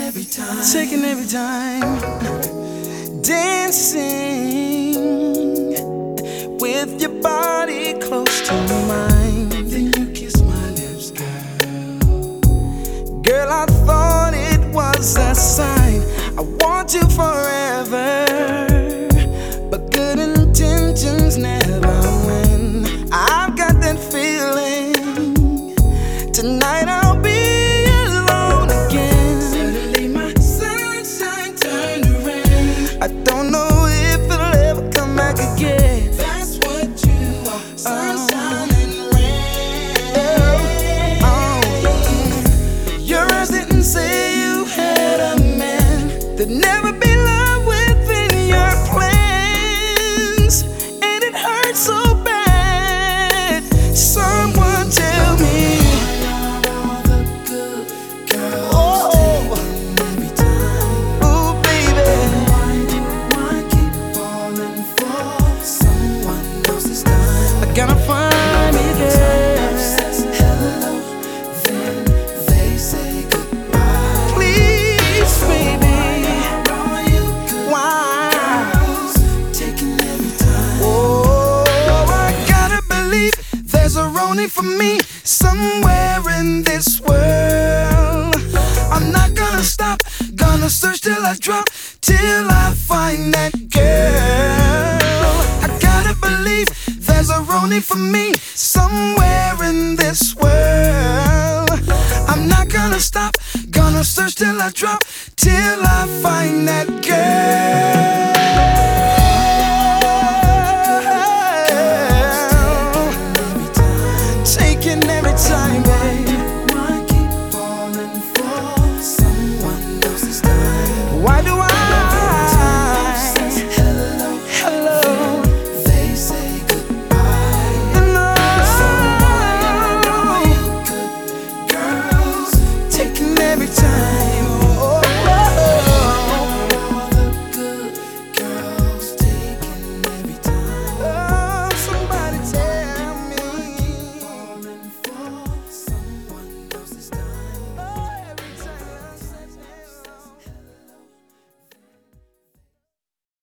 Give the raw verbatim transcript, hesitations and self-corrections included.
every time, taking every time, dancing with your body close to mine. Then you kiss my lips, girl. Girl, I thought it was a sign. I want you forever, but good intentions never win. I've got that feeling. Tonight I'll be alone again. Suddenly my sunshine turned to rain. I don't know if it'll ever come back again. That's what you are, sunshine and rain. Oh, your eyes didn't say you had a man. There'd never be love within your plans, and it hurts so bad. Someone tell me. Gotta find me there. Hello, then they say goodbye. Please, baby. Why? Girls, taking every time. Oh, I gotta believe there's a Roni for me somewhere in this world. I'm not gonna stop, gonna search till I drop, till I find that girl. I gotta believe there's a Roni for me somewhere in this world. I'm not gonna stop, gonna search till I drop, till I find that girl. Taking every time, babe. Why keep falling for someone else's time? Why do I? Hello, Hello. they say goodbye. So why are all you good girls Taking every time.